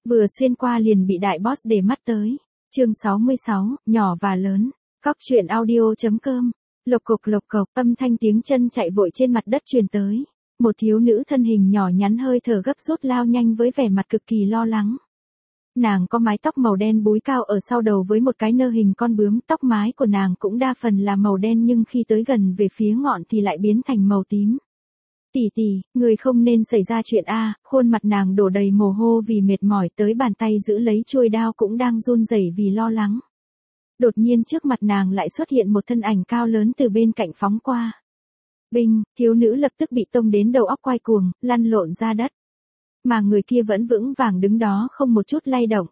Vừa xuyên qua liền bị đại boss để mắt tới. Chương 66, nhỏ và lớn. Cóc truyện audio.com. Lộc cộc, âm thanh tiếng chân chạy vội trên mặt đất truyền tới. Một thiếu nữ thân hình nhỏ nhắn hơi thở gấp rút lao nhanh với vẻ mặt cực kỳ lo lắng. Nàng có mái tóc màu đen búi cao ở sau đầu với một cái nơ hình con bướm, tóc mái của nàng cũng đa phần là màu đen nhưng khi tới gần về phía ngọn thì lại biến thành màu tím. Tỷ, người không nên xảy ra chuyện a. Khuôn mặt nàng đổ đầy mồ hôi vì mệt mỏi, tới bàn tay giữ lấy chuôi đao cũng đang run rẩy vì lo lắng. Đột nhiên trước mặt nàng lại xuất hiện một thân ảnh cao lớn từ bên cạnh phóng qua. Binh, thiếu nữ lập tức bị tông đến đầu óc quay cuồng, lăn lộn ra đất. Mà người kia vẫn vững vàng đứng đó không một chút lay động.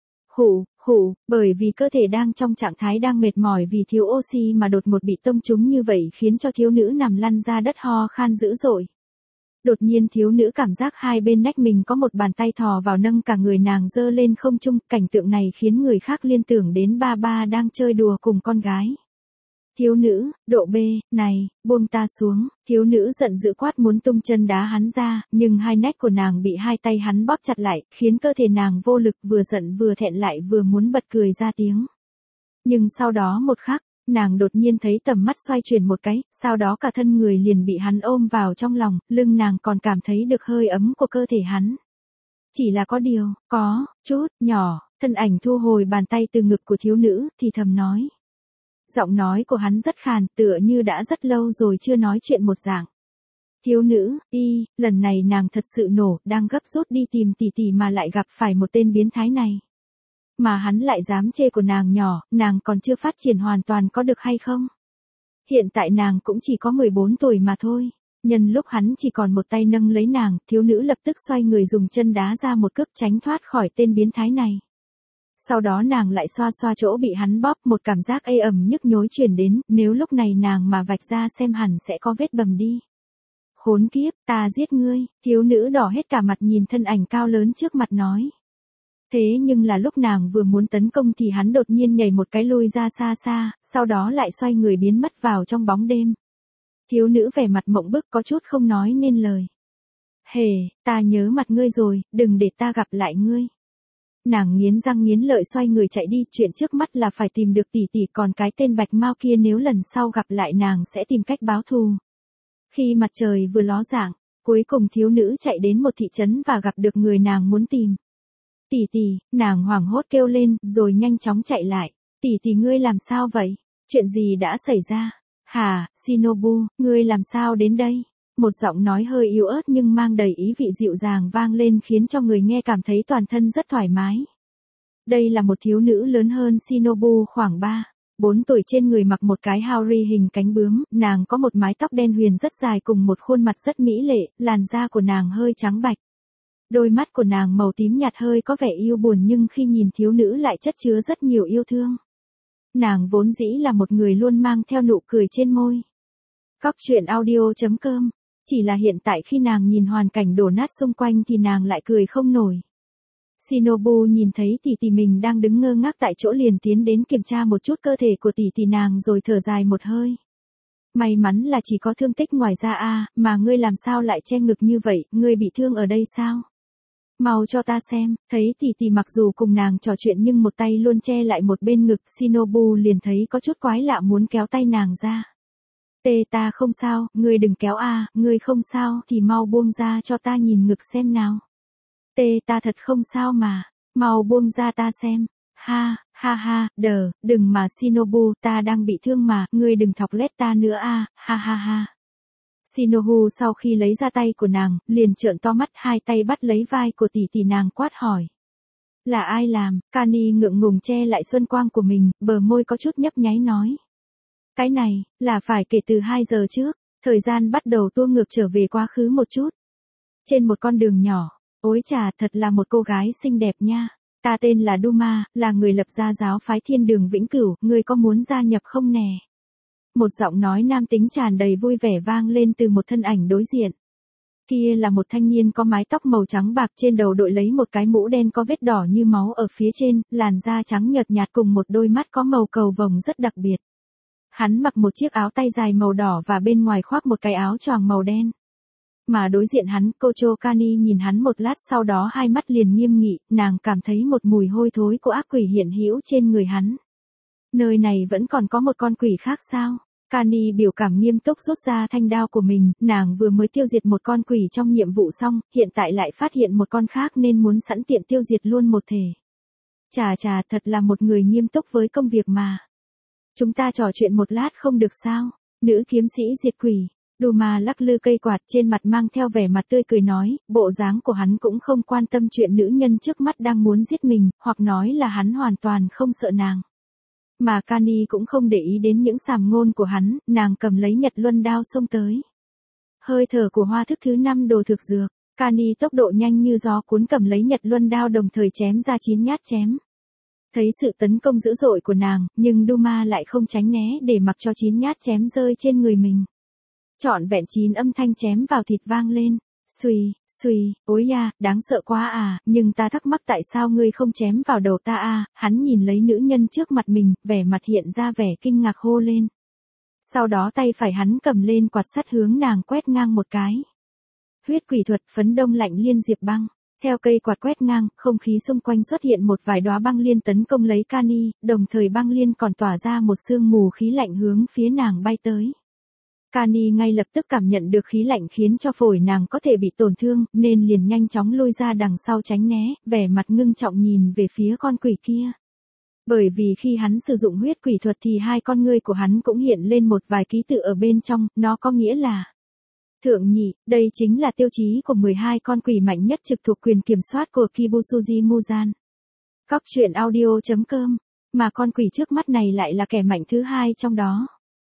Khụ, bởi vì cơ thể đang trong trạng thái đang mệt mỏi vì thiếu oxy mà đột ngột bị tông trúng như vậy khiến cho thiếu nữ nằm lăn ra đất ho khan dữ dội. Đột nhiên thiếu nữ cảm giác hai bên nách mình có một bàn tay thò vào nâng cả người nàng dơ lên không trung, cảnh tượng này khiến người khác liên tưởng đến ba đang chơi đùa cùng con gái. Thiếu nữ, độ B, này, buông ta xuống, thiếu nữ giận dữ quát muốn tung chân đá hắn ra, nhưng hai nách của nàng bị hai tay hắn bóp chặt lại, khiến cơ thể nàng vô lực, vừa giận vừa thẹn lại vừa muốn bật cười ra tiếng. Nhưng sau đó một khắc, nàng đột nhiên thấy tầm mắt xoay chuyển một cái, sau đó cả thân người liền bị hắn ôm vào trong lòng, lưng nàng còn cảm thấy được hơi ấm của cơ thể hắn. Chỉ là có điều, có chút nhỏ, thân ảnh thu hồi bàn tay từ ngực của thiếu nữ, thì thầm nói. Giọng nói của hắn rất khàn, tựa như đã rất lâu rồi chưa nói chuyện một dạng. Thiếu nữ, lần này nàng thật sự nổ, đang gấp rút đi tìm tỷ mà lại gặp phải một tên biến thái này. Mà hắn lại dám chê của nàng nhỏ, nàng còn chưa phát triển hoàn toàn có được hay không? Hiện tại nàng cũng chỉ có 14 tuổi mà thôi. Nhân lúc hắn chỉ còn một tay nâng lấy nàng, thiếu nữ lập tức xoay người dùng chân đá ra một cước tránh thoát khỏi tên biến thái này. Sau đó nàng lại xoa chỗ bị hắn bóp, một cảm giác ê ẩm nhức nhối truyền đến, nếu lúc này nàng mà vạch ra xem hẳn sẽ có vết bầm đi. Khốn kiếp, ta giết ngươi, thiếu nữ đỏ hết cả mặt nhìn thân ảnh cao lớn trước mặt nói. Thế nhưng là lúc nàng vừa muốn tấn công thì hắn đột nhiên nhảy một cái lui ra xa, sau đó lại xoay người biến mất vào trong bóng đêm. Thiếu nữ vẻ mặt mộng bức có chút không nói nên lời. Hề, ta nhớ mặt ngươi rồi, đừng để ta gặp lại ngươi. Nàng nghiến răng nghiến lợi xoay người chạy đi, chuyện trước mắt là phải tìm được tỷ, còn cái tên Bạch Mao kia nếu lần sau gặp lại nàng sẽ tìm cách báo thù. Khi mặt trời vừa ló dạng, cuối cùng thiếu nữ chạy đến một thị trấn và gặp được người nàng muốn tìm. Tỷ, nàng hoảng hốt kêu lên, rồi nhanh chóng chạy lại. Tỷ ngươi làm sao vậy? Chuyện gì đã xảy ra? Hả, Shinobu, ngươi làm sao đến đây? Một giọng nói hơi yếu ớt nhưng mang đầy ý vị dịu dàng vang lên khiến cho người nghe cảm thấy toàn thân rất thoải mái. Đây là một thiếu nữ lớn hơn Shinobu khoảng 4 tuổi, trên người mặc một cái haori hình cánh bướm, nàng có một mái tóc đen huyền rất dài cùng một khuôn mặt rất mỹ lệ, làn da của nàng hơi trắng bạch. Đôi mắt của nàng màu tím nhạt hơi có vẻ yêu buồn nhưng khi nhìn thiếu nữ lại chất chứa rất nhiều yêu thương. Nàng vốn dĩ là một người luôn mang theo nụ cười trên môi. Cóc truyện audio.com. Chỉ là hiện tại khi nàng nhìn hoàn cảnh đổ nát xung quanh thì nàng lại cười không nổi. Shinobu nhìn thấy tỷ mình đang đứng ngơ ngác tại chỗ liền tiến đến kiểm tra một chút cơ thể của tỷ nàng rồi thở dài một hơi. May mắn là chỉ có thương tích ngoài ra mà ngươi làm sao lại che ngực như vậy, ngươi bị thương ở đây sao? Mau cho ta xem, thấy tỷ mặc dù cùng nàng trò chuyện nhưng một tay luôn che lại một bên ngực, Shinobu liền thấy có chút quái lạ muốn kéo tay nàng ra. Ta không sao, ngươi đừng kéo ngươi không sao thì mau buông ra cho ta nhìn ngực xem nào. Ta thật không sao mà, mau buông ra ta xem. Ha, đừng mà Shinobu, ta đang bị thương mà, ngươi đừng thọc lét ta nữa ha. Shinobu sau khi lấy ra tay của nàng, liền trợn to mắt, hai tay bắt lấy vai của tỷ nàng quát hỏi. Là ai làm? Kani ngượng ngùng che lại xuân quang của mình, bờ môi có chút nhấp nháy nói. Cái này, là phải kể từ 2 giờ trước, thời gian bắt đầu tua ngược trở về quá khứ một chút. Trên một con đường nhỏ, ôi chà, thật là một cô gái xinh đẹp nha. Ta tên là Duma, là người lập ra giáo phái Thiên Đường Vĩnh Cửu, ngươi có muốn gia nhập không nè? Một giọng nói nam tính tràn đầy vui vẻ vang lên từ một thân ảnh đối diện. Kia là một thanh niên có mái tóc màu trắng bạc, trên đầu đội lấy một cái mũ đen có vết đỏ như máu ở phía trên, làn da trắng nhợt nhạt cùng một đôi mắt có màu cầu vồng rất đặc biệt. Hắn mặc một chiếc áo tay dài màu đỏ và bên ngoài khoác một cái áo choàng màu đen. Mà đối diện hắn, Kocho Kani nhìn hắn một lát sau đó hai mắt liền nghiêm nghị, nàng cảm thấy một mùi hôi thối của ác quỷ hiện hữu trên người hắn. Nơi này vẫn còn có một con quỷ khác sao? Kani biểu cảm nghiêm túc rút ra thanh đao của mình, nàng vừa mới tiêu diệt một con quỷ trong nhiệm vụ xong, hiện tại lại phát hiện một con khác nên muốn sẵn tiện tiêu diệt luôn một thể. Chà chà, thật là một người nghiêm túc với công việc mà. Chúng ta trò chuyện một lát không được sao? Nữ kiếm sĩ diệt quỷ. Duma lắc lư cây quạt trên mặt mang theo vẻ mặt tươi cười nói, bộ dáng của hắn cũng không quan tâm chuyện nữ nhân trước mắt đang muốn giết mình, hoặc nói là hắn hoàn toàn không sợ nàng. Mà Kani cũng không để ý đến những sàm ngôn của hắn, nàng cầm lấy Nhật Luân đao xông tới. Hơi thở của hoa thức thứ 5 đồ thực dược, Kani tốc độ nhanh như gió cuốn cầm lấy Nhật Luân đao đồng thời chém ra 9 nhát chém. Thấy sự tấn công dữ dội của nàng, nhưng Duma lại không tránh né để mặc cho 9 nhát chém rơi trên người mình. Trọn vẹn 9 âm thanh chém vào thịt vang lên. Xuy, xuy, ối da, đáng sợ quá à, nhưng ta thắc mắc tại sao ngươi không chém vào đầu ta à, hắn nhìn lấy nữ nhân trước mặt mình, vẻ mặt hiện ra vẻ kinh ngạc hô lên. Sau đó tay phải hắn cầm lên quạt sắt hướng nàng quét ngang một cái. Huyết quỷ thuật phấn đông lạnh liên diệp băng. Theo cây quạt quét ngang, không khí xung quanh xuất hiện một vài đóa băng liên tấn công lấy Kani, đồng thời băng liên còn tỏa ra một sương mù khí lạnh hướng phía nàng bay tới. Kani ngay lập tức cảm nhận được khí lạnh khiến cho phổi nàng có thể bị tổn thương, nên liền nhanh chóng lui ra đằng sau tránh né, vẻ mặt ngưng trọng nhìn về phía con quỷ kia. Bởi vì khi hắn sử dụng huyết quỷ thuật thì hai con ngươi của hắn cũng hiện lên một vài ký tự ở bên trong, nó có nghĩa là Thượng nhị, đây chính là tiêu chí của 12 con quỷ mạnh nhất trực thuộc quyền kiểm soát của Kibusuji Muzan. Cóc truyện audio.com, mà con quỷ trước mắt này lại là kẻ mạnh thứ 2 trong đó.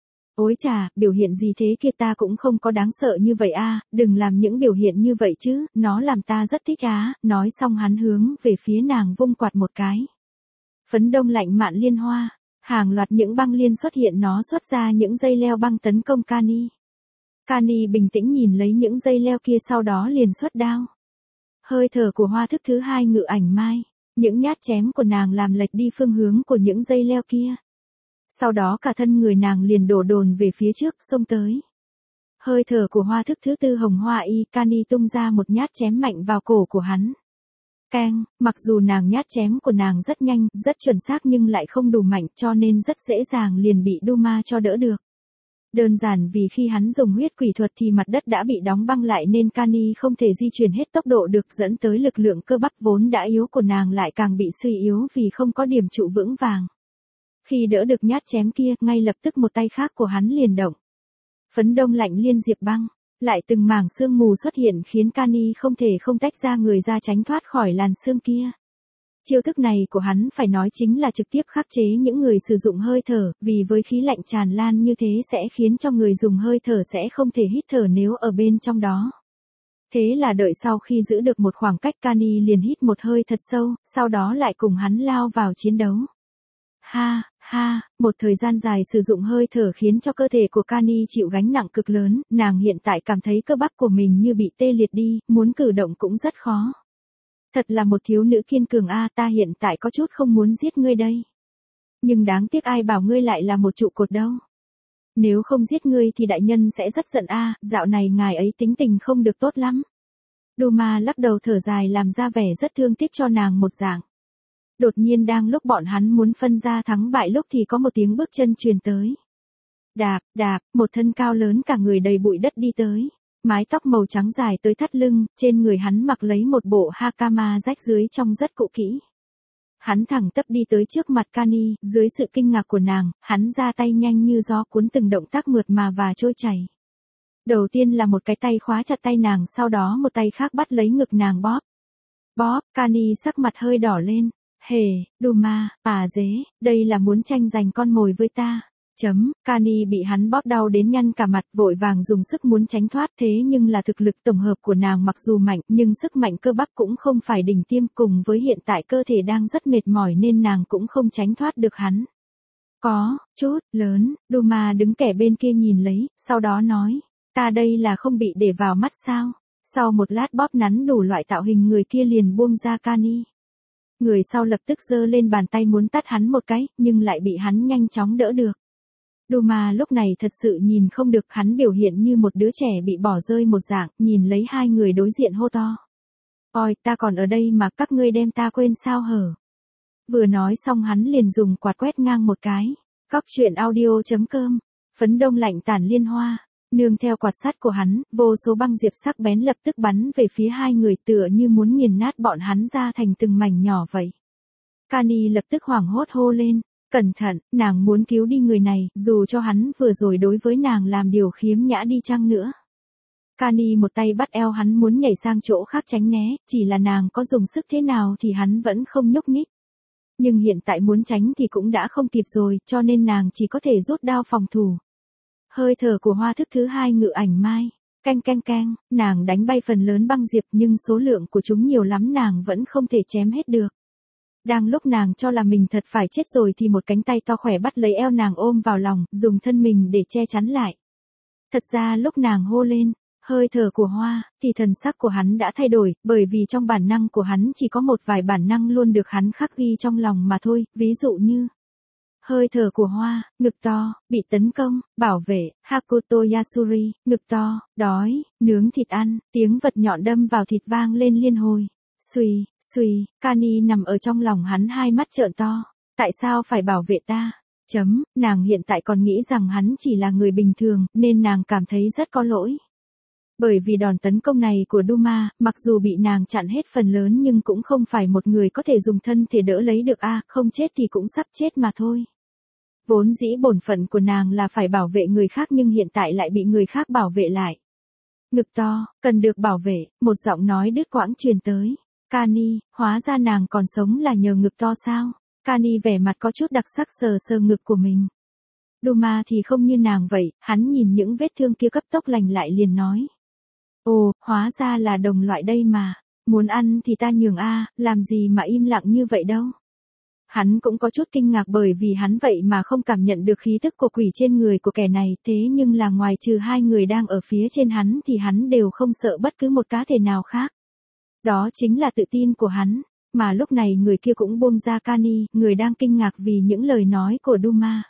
Ôi chà, biểu hiện gì thế kia ta cũng không có đáng sợ như vậy a, đừng làm những biểu hiện như vậy chứ, nó làm ta rất thích á, nói xong hắn hướng về phía nàng vung quạt một cái. Phấn đông lạnh mạn liên hoa, hàng loạt những băng liên xuất hiện nó xuất ra những dây leo băng tấn công Kani. Kani bình tĩnh nhìn lấy những dây leo kia sau đó liền xuất đao. Hơi thở của hoa thức thứ 2 ngự ảnh mai, những nhát chém của nàng làm lệch đi phương hướng của những dây leo kia. Sau đó cả thân người nàng liền đổ đồn về phía trước xông tới. Hơi thở của hoa thức thứ 4 hồng hoa y, Kani tung ra một nhát chém mạnh vào cổ của hắn. Keng, mặc dù nàng nhát chém của nàng rất nhanh, rất chuẩn xác nhưng lại không đủ mạnh cho nên rất dễ dàng liền bị Duma cho đỡ được. Đơn giản vì khi hắn dùng huyết quỷ thuật thì mặt đất đã bị đóng băng lại nên Kani không thể di chuyển hết tốc độ được, dẫn tới lực lượng cơ bắp vốn đã yếu của nàng lại càng bị suy yếu vì không có điểm trụ vững vàng. Khi đỡ được nhát chém kia, ngay lập tức một tay khác của hắn liền động. Phấn đông lạnh liên diệp băng, lại từng mảng sương mù xuất hiện khiến Kani không thể không tách ra người ra tránh thoát khỏi làn sương kia. Chiêu thức này của hắn phải nói chính là trực tiếp khắc chế những người sử dụng hơi thở, vì với khí lạnh tràn lan như thế sẽ khiến cho người dùng hơi thở sẽ không thể hít thở nếu ở bên trong đó. Thế là đợi sau khi giữ được một khoảng cách Kani liền hít một hơi thật sâu, sau đó lại cùng hắn lao vào chiến đấu. Ha, ha, một thời gian dài sử dụng hơi thở khiến cho cơ thể của Kani chịu gánh nặng cực lớn, nàng hiện tại cảm thấy cơ bắp của mình như bị tê liệt đi, muốn cử động cũng rất khó. Thật là một thiếu nữ kiên cường a, ta hiện tại có chút không muốn giết ngươi đây. Nhưng đáng tiếc ai bảo ngươi lại là một trụ cột đâu. Nếu không giết ngươi thì đại nhân sẽ rất giận a, dạo này ngài ấy tính tình không được tốt lắm. Duma lắc đầu thở dài làm ra vẻ rất thương tiếc cho nàng một dạng. Đột nhiên đang lúc bọn hắn muốn phân ra thắng bại lúc thì có một tiếng bước chân truyền tới. Đạp, đạp, một thân cao lớn cả người đầy bụi đất đi tới. Mái tóc màu trắng dài tới thắt lưng, trên người hắn mặc lấy một bộ hakama rách dưới trông rất cũ kỹ. Hắn thẳng tắp đi tới trước mặt Kani, dưới sự kinh ngạc của nàng, hắn ra tay nhanh như gió cuốn từng động tác mượt mà và trôi chảy. Đầu tiên là một cái tay khóa chặt tay nàng, sau đó một tay khác bắt lấy ngực nàng bóp. Bóp, Kani sắc mặt hơi đỏ lên. Hề, Duma, dế, đây là muốn tranh giành con mồi với ta. Kani bị hắn bóp đau đến nhăn cả mặt, vội vàng dùng sức muốn tránh thoát, thế nhưng là thực lực tổng hợp của nàng mặc dù mạnh nhưng sức mạnh cơ bắp cũng không phải đỉnh tiêm, cùng với hiện tại cơ thể đang rất mệt mỏi nên nàng cũng không tránh thoát được hắn. Có chút lớn, Duma đứng kẻ bên kia nhìn lấy, sau đó nói, ta đây là không bị để vào mắt sao? Sau một lát bóp nắn đủ loại tạo hình, người kia liền buông ra Kani. Người sau lập tức giơ lên bàn tay muốn tát hắn một cái, nhưng lại bị hắn nhanh chóng đỡ được. Duma lúc này thật sự nhìn không được, hắn biểu hiện như một đứa trẻ bị bỏ rơi một dạng, nhìn lấy hai người đối diện hô to. Ôi, ta còn ở đây mà các ngươi đem ta quên sao hở. Vừa nói xong hắn liền dùng quạt quét ngang một cái. Cóc truyện audio.com, phấn đông lạnh tản liên hoa. Nương theo quạt sắt của hắn, vô số băng diệp sắc bén lập tức bắn về phía hai người tựa như muốn nghiền nát bọn hắn ra thành từng mảnh nhỏ vậy. Kani lập tức hoảng hốt hô lên. Cẩn thận, nàng muốn cứu đi người này, dù cho hắn vừa rồi đối với nàng làm điều khiếm nhã đi chăng nữa. Kani một tay bắt eo hắn muốn nhảy sang chỗ khác tránh né, chỉ là nàng có dùng sức thế nào thì hắn vẫn không nhúc nhích. Nhưng hiện tại muốn tránh thì cũng đã không kịp rồi, cho nên nàng chỉ có thể rút đao phòng thủ. Hơi thở của hoa thức thứ hai ngự ảnh mai. Canh canh canh, nàng đánh bay phần lớn băng diệp nhưng số lượng của chúng nhiều lắm nàng vẫn không thể chém hết được. Đang lúc nàng cho là mình thật phải chết rồi thì một cánh tay to khỏe bắt lấy eo nàng ôm vào lòng, dùng thân mình để che chắn lại. Thật ra lúc nàng hô lên, hơi thở của hoa, thì thần sắc của hắn đã thay đổi, bởi vì trong bản năng của hắn chỉ có một vài bản năng luôn được hắn khắc ghi trong lòng mà thôi, ví dụ như hơi thở của hoa, ngực to, bị tấn công, bảo vệ, Hakuto Yasuri, ngực to, đói, nướng thịt ăn, tiếng vật nhọn đâm vào thịt vang lên liên hồi. Xuy, xuy, Kani nằm ở trong lòng hắn hai mắt trợn to. Tại sao phải bảo vệ ta? Nàng hiện tại còn nghĩ rằng hắn chỉ là người bình thường, nên nàng cảm thấy rất có lỗi. Bởi vì đòn tấn công này của Duma, mặc dù bị nàng chặn hết phần lớn nhưng cũng không phải một người có thể dùng thân thể đỡ lấy được không chết thì cũng sắp chết mà thôi. Vốn dĩ bổn phận của nàng là phải bảo vệ người khác nhưng hiện tại lại bị người khác bảo vệ lại. Ngực to, cần được bảo vệ, một giọng nói đứt quãng truyền tới. Kani, hóa ra nàng còn sống là nhờ ngực to sao? Kani vẻ mặt có chút đặc sắc sờ sờ ngực của mình. Duma thì không như nàng vậy, hắn nhìn những vết thương kia cấp tốc lành lại liền nói. Ồ, hóa ra là đồng loại đây mà. Muốn ăn thì ta nhường làm gì mà im lặng như vậy đâu. Hắn cũng có chút kinh ngạc bởi vì hắn vậy mà không cảm nhận được khí tức của quỷ trên người của kẻ này, thế nhưng là ngoài trừ hai người đang ở phía trên hắn thì hắn đều không sợ bất cứ một cá thể nào khác. Đó chính là tự tin của hắn, mà lúc này người kia cũng buông ra Kani, người đang kinh ngạc vì những lời nói của Duma.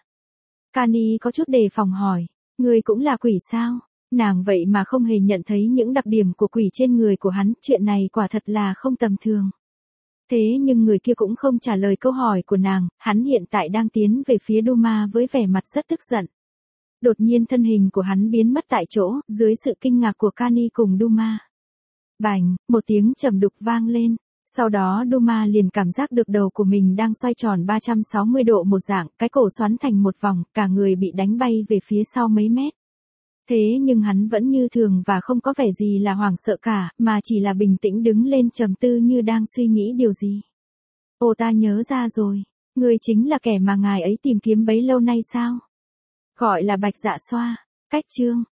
Kani có chút đề phòng hỏi, người cũng là quỷ sao? Nàng vậy mà không hề nhận thấy những đặc điểm của quỷ trên người của hắn, chuyện này quả thật là không tầm thường. Thế nhưng người kia cũng không trả lời câu hỏi của nàng, hắn hiện tại đang tiến về phía Duma với vẻ mặt rất tức giận. Đột nhiên thân hình của hắn biến mất tại chỗ, dưới sự kinh ngạc của Kani cùng Duma. Bành, một tiếng trầm đục vang lên. Sau đó Duma liền cảm giác được đầu của mình đang xoay tròn 360 độ một dạng, cái cổ xoắn thành một vòng, cả người bị đánh bay về phía sau mấy mét. Thế nhưng hắn vẫn như thường và không có vẻ gì là hoảng sợ cả, mà chỉ là bình tĩnh đứng lên trầm tư như đang suy nghĩ điều gì. Ồ, ta nhớ ra rồi, ngươi chính là kẻ mà ngài ấy tìm kiếm bấy lâu nay sao? Gọi là Bạch Dạ Xoa. Cách chương